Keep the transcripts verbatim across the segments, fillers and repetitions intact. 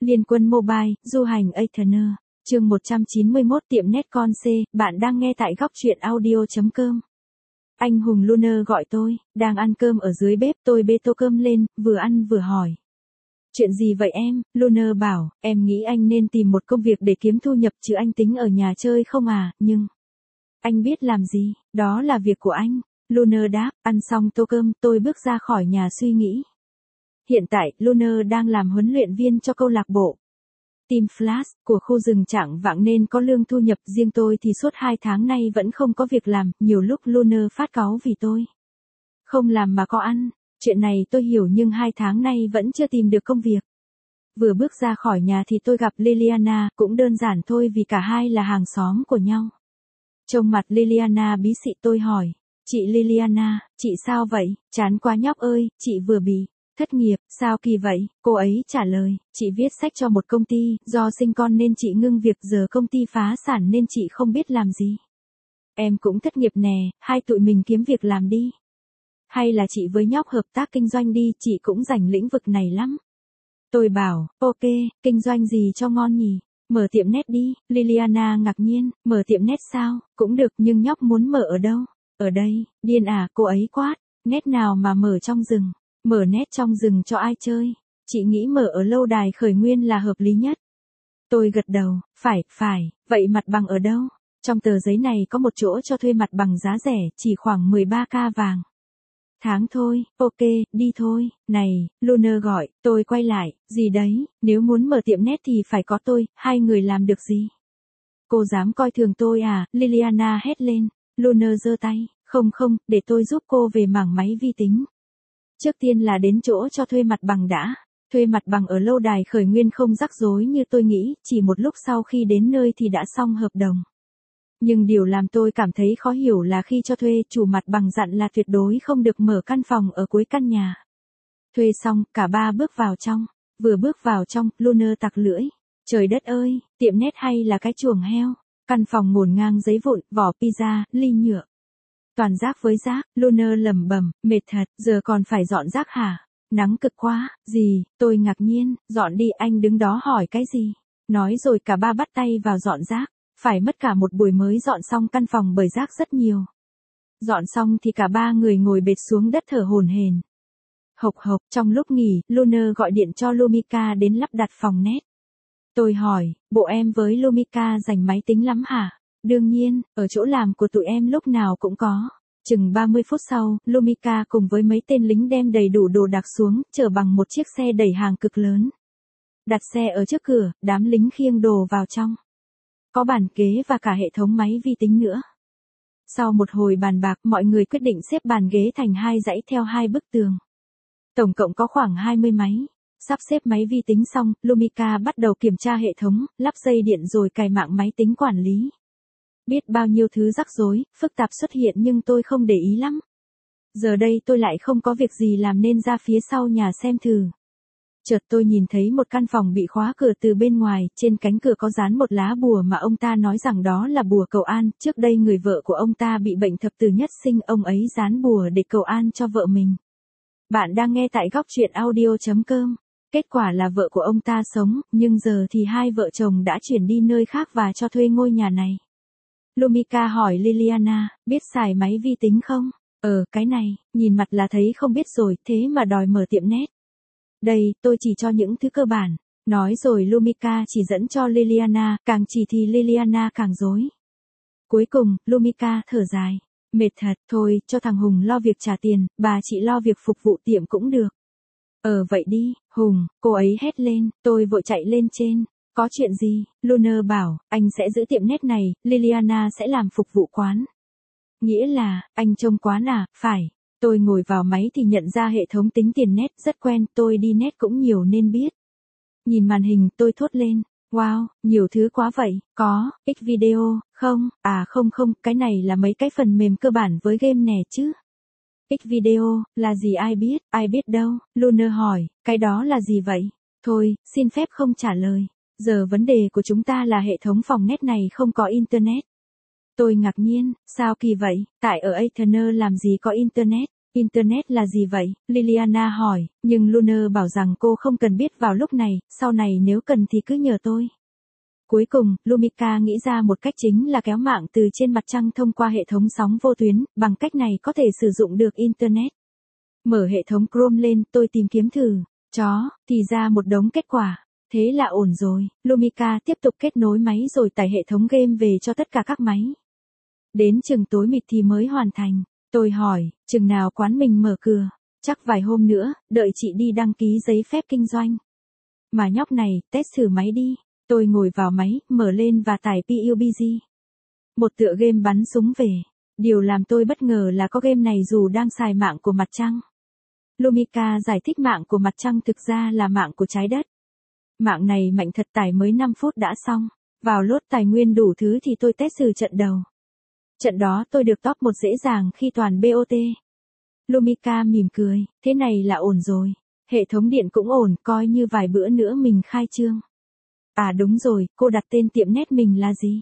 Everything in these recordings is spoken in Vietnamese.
Liên quân mobile, du hành Athener. Chương một trăm chín mươi mốt tiệm net con C, bạn đang nghe tại góc truyện audio chấm com. Anh Hùng Lunar gọi tôi, đang ăn cơm ở dưới bếp, tôi bê tô cơm lên, vừa ăn vừa hỏi. Chuyện gì vậy em? Lunar bảo, em nghĩ anh nên tìm một công việc để kiếm thu nhập chứ anh tính ở nhà chơi không à, nhưng... Anh biết làm gì, đó là việc của anh. Lunar đáp, ăn xong tô cơm, tôi bước ra khỏi nhà suy nghĩ. Hiện tại, Lunar đang làm huấn luyện viên cho câu lạc bộ Team Flash của khu rừng Trạng Vạng nên có lương thu nhập, riêng tôi thì suốt hai tháng nay vẫn không có việc làm, nhiều lúc Lunar phát cáu vì tôi không làm mà có ăn. Chuyện này tôi hiểu nhưng hai tháng nay vẫn chưa tìm được công việc. Vừa bước ra khỏi nhà thì tôi gặp Liliana, cũng đơn giản thôi vì cả hai là hàng xóm của nhau. Trông mặt Liliana bí xị, tôi hỏi, chị Liliana, chị sao vậy? Chán quá nhóc ơi, chị vừa bị thất nghiệp, sao kỳ vậy? Cô ấy trả lời, chị viết sách cho một công ty, do sinh con nên chị ngưng việc, giờ công ty phá sản nên chị không biết làm gì. Em cũng thất nghiệp nè, hai tụi mình kiếm việc làm đi. Hay là chị với nhóc hợp tác kinh doanh đi, chị cũng rành lĩnh vực này lắm. Tôi bảo, ok, kinh doanh gì cho ngon nhỉ? Mở tiệm net đi. Liliana ngạc nhiên, mở tiệm net sao? Cũng được nhưng nhóc muốn mở ở đâu? Ở đây, điên à, cô ấy quát. Net nào mà mở trong rừng? Mở net trong rừng cho ai chơi? Chị nghĩ mở ở lâu đài Khởi Nguyên là hợp lý nhất. Tôi gật đầu, phải, phải, vậy mặt bằng ở đâu? Trong tờ giấy này có một chỗ cho thuê mặt bằng giá rẻ, chỉ khoảng mười ba k vàng tháng thôi. Ok, đi thôi. Này, Lunar gọi, tôi quay lại, gì đấy, nếu muốn mở tiệm net thì phải có tôi, hai người làm được gì? Cô dám coi thường tôi à? Liliana hét lên. Lunar giơ tay, không không, để tôi giúp cô về mảng máy vi tính. Trước tiên là đến chỗ cho thuê mặt bằng đã. Thuê mặt bằng ở lâu đài Khởi Nguyên không rắc rối như tôi nghĩ, chỉ một lúc sau khi đến nơi thì đã xong hợp đồng. Nhưng điều làm tôi cảm thấy khó hiểu là khi cho thuê, chủ mặt bằng dặn là tuyệt đối không được mở căn phòng ở cuối căn nhà. Thuê xong, cả ba bước vào trong. Vừa bước vào trong, Lunar tặc lưỡi. Trời đất ơi, tiệm net hay là cái chuồng heo? Căn phòng ngổn ngang giấy vụn, vỏ pizza, ly nhựa. Toàn rác với rác. Lunar lẩm bẩm, mệt thật, giờ còn phải dọn rác hả? Nắng cực quá. Gì? Tôi ngạc nhiên, dọn đi, anh đứng đó hỏi cái gì? Nói rồi cả ba bắt tay vào dọn rác. Phải mất cả một buổi mới dọn xong căn phòng bởi rác rất nhiều. Dọn xong thì cả ba người ngồi bệt xuống đất thở hổn hển. Hộc hộc, trong lúc nghỉ, Lunar gọi điện cho Lumika đến lắp đặt phòng net. Tôi hỏi, bộ em với Lumika dành máy tính lắm hả? Đương nhiên, ở chỗ làm của tụi em lúc nào cũng có. Chừng ba mươi phút sau, Lumika cùng với mấy tên lính đem đầy đủ đồ đạc xuống, chở bằng một chiếc xe đẩy hàng cực lớn. Đặt xe ở trước cửa, đám lính khiêng đồ vào trong. Có bàn ghế và cả hệ thống máy vi tính nữa. Sau một hồi bàn bạc, mọi người quyết định xếp bàn ghế thành hai dãy theo hai bức tường. Tổng cộng có khoảng hai mươi máy. Sắp xếp máy vi tính xong, Lumika bắt đầu kiểm tra hệ thống, lắp dây điện rồi cài mạng máy tính quản lý. Biết bao nhiêu thứ rắc rối, phức tạp xuất hiện nhưng tôi không để ý lắm. Giờ đây tôi lại không có việc gì làm nên ra phía sau nhà xem thử. Chợt tôi nhìn thấy một căn phòng bị khóa cửa từ bên ngoài, trên cánh cửa có dán một lá bùa mà ông ta nói rằng đó là bùa cầu an, trước đây người vợ của ông ta bị bệnh thập tử nhất sinh, ông ấy dán bùa để cầu an cho vợ mình. Bạn đang nghe tại góc truyện audio chấm com. Kết quả là vợ của ông ta sống, nhưng giờ thì hai vợ chồng đã chuyển đi nơi khác và cho thuê ngôi nhà này. Lumika hỏi Liliana, biết xài máy vi tính không? Ờ, cái này, nhìn mặt là thấy không biết rồi, thế mà đòi mở tiệm net. Đây, tôi chỉ cho những thứ cơ bản. Nói rồi Lumika chỉ dẫn cho Liliana, càng chỉ thì Liliana càng rối. Cuối cùng, Lumika thở dài. Mệt thật, thôi, cho thằng Hùng lo việc trả tiền, bà chị lo việc phục vụ tiệm cũng được. Ờ vậy đi, Hùng, cô ấy hét lên, tôi vội chạy lên trên. Có chuyện gì? Lunar bảo, anh sẽ giữ tiệm net này, Liliana sẽ làm phục vụ quán. Nghĩa là, anh trông quán à? Phải. Tôi ngồi vào máy thì nhận ra hệ thống tính tiền net rất quen, tôi đi net cũng nhiều nên biết. Nhìn màn hình tôi thốt lên, wow, nhiều thứ quá vậy, có, X video, không, à không không, cái này là mấy cái phần mềm cơ bản với game nè chứ. X video, là gì ai biết, ai biết đâu, Lunar hỏi, cái đó là gì vậy? Thôi, xin phép không trả lời, giờ vấn đề của chúng ta là hệ thống phòng net này không có internet. Tôi ngạc nhiên, sao kỳ vậy, tại ở Athener làm gì có internet? Internet là gì vậy? Liliana hỏi, nhưng Luna bảo rằng cô không cần biết vào lúc này, sau này nếu cần thì cứ nhờ tôi. Cuối cùng, Lumika nghĩ ra một cách chính là kéo mạng từ trên mặt trăng thông qua hệ thống sóng vô tuyến, bằng cách này có thể sử dụng được Internet. Mở hệ thống Chrome lên, tôi tìm kiếm thử, chó, thì ra một đống kết quả. Thế là ổn rồi, Lumika tiếp tục kết nối máy rồi tải hệ thống game về cho tất cả các máy. Đến chừng tối mịt thì mới hoàn thành. Tôi hỏi, chừng nào quán mình mở cửa? Chắc vài hôm nữa, đợi chị đi đăng ký giấy phép kinh doanh. Mà nhóc này, test thử máy đi. Tôi ngồi vào máy, mở lên và tải pê u bê giê. Một tựa game bắn súng về. Điều làm tôi bất ngờ là có game này dù đang xài mạng của mặt trăng. Lumika giải thích mạng của mặt trăng thực ra là mạng của trái đất. Mạng này mạnh thật, tải mới năm phút đã xong. Vào lốt tài nguyên đủ thứ thì tôi test thử trận đầu. Trận đó tôi được top một dễ dàng khi toàn bê o tê. Lumika mỉm cười, thế này là ổn rồi. Hệ thống điện cũng ổn, coi như vài bữa nữa mình khai trương. À đúng rồi, cô đặt tên tiệm net mình là gì?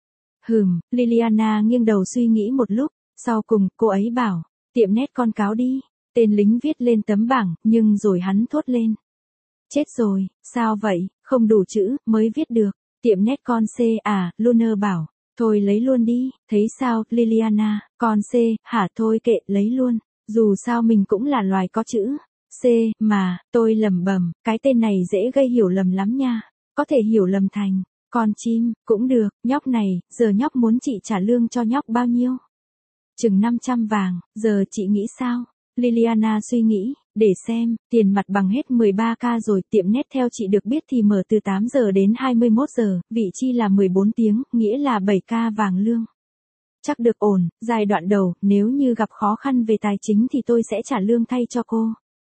Hừm, Liliana nghiêng đầu suy nghĩ một lúc, sau cùng cô ấy bảo, tiệm net con cáo đi. Tên lính viết lên tấm bảng, nhưng rồi hắn thốt lên. Chết rồi, sao vậy, không đủ chữ, mới viết được. Tiệm net con C à, Luna bảo. Thôi lấy luôn đi, thấy sao, Liliana, con C, hả thôi kệ, lấy luôn. Dù sao mình cũng là loài có chữ C, mà, tôi lẩm bẩm, cái tên này dễ gây hiểu lầm lắm nha. Có thể hiểu lầm thành, con chim, cũng được, nhóc này, giờ nhóc muốn chị trả lương cho nhóc bao nhiêu? Chừng năm trăm vàng, giờ chị nghĩ sao? Liliana suy nghĩ, để xem, tiền mặt bằng hết mười ba k rồi, tiệm net theo chị được biết thì mở từ tám giờ đến hai mươi mốt giờ, vị chi là mười bốn tiếng, nghĩa là bảy k vàng lương. Chắc được ổn, giai đoạn đầu, nếu như gặp khó khăn về tài chính thì tôi sẽ trả lương thay cho cô.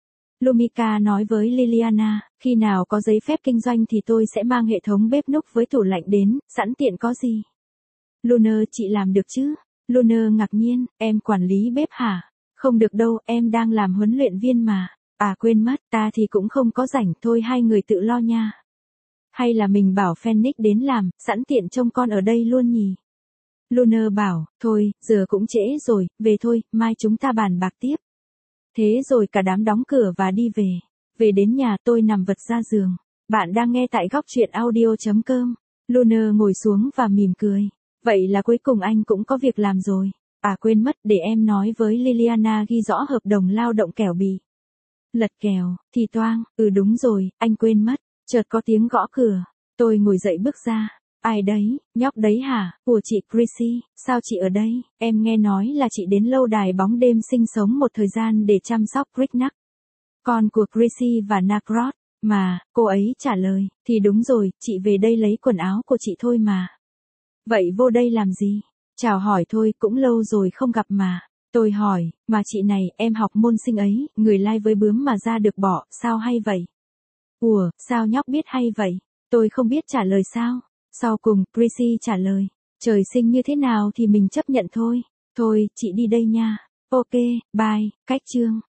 Lumika nói với Liliana, khi nào có giấy phép kinh doanh thì tôi sẽ mang hệ thống bếp núc với tủ lạnh đến, sẵn tiện có gì. Luna, chị làm được chứ? Luna ngạc nhiên, em quản lý bếp hả? Không được đâu, em đang làm huấn luyện viên mà. À quên mất, ta thì cũng không có rảnh, thôi hai người tự lo nha. Hay là mình bảo Phoenix đến làm, sẵn tiện trông con ở đây luôn nhỉ? Luna bảo, thôi, giờ cũng trễ rồi, về thôi, mai chúng ta bàn bạc tiếp. Thế rồi cả đám đóng cửa và đi về. Về đến nhà tôi nằm vật ra giường. Bạn đang nghe tại góc truyện audio chấm com. Luna ngồi xuống và mỉm cười. Vậy là cuối cùng anh cũng có việc làm rồi. À quên mất, để em nói với Liliana ghi rõ hợp đồng lao động kẻo bị lật kèo, thì toang, ừ đúng rồi, anh quên mất. Chợt có tiếng gõ cửa. Tôi ngồi dậy bước ra. Ai đấy, nhóc đấy hả? Của chị Chrissy, sao chị ở đây? Em nghe nói là chị đến lâu đài bóng đêm sinh sống một thời gian để chăm sóc Cricknack. Con của Chrissy và Nakrod. Mà, cô ấy trả lời, thì đúng rồi, chị về đây lấy quần áo của chị thôi mà. Vậy vô đây làm gì? Chào hỏi thôi, cũng lâu rồi không gặp mà. Tôi hỏi, mà chị này, em học môn sinh ấy, người lai với bướm mà ra được bỏ, sao hay vậy? Ủa, sao nhóc biết hay vậy? Tôi không biết trả lời sao? Sau cùng, Chrissy trả lời, trời sinh như thế nào thì mình chấp nhận thôi. Thôi, chị đi đây nha. Ok, bye, cách chương.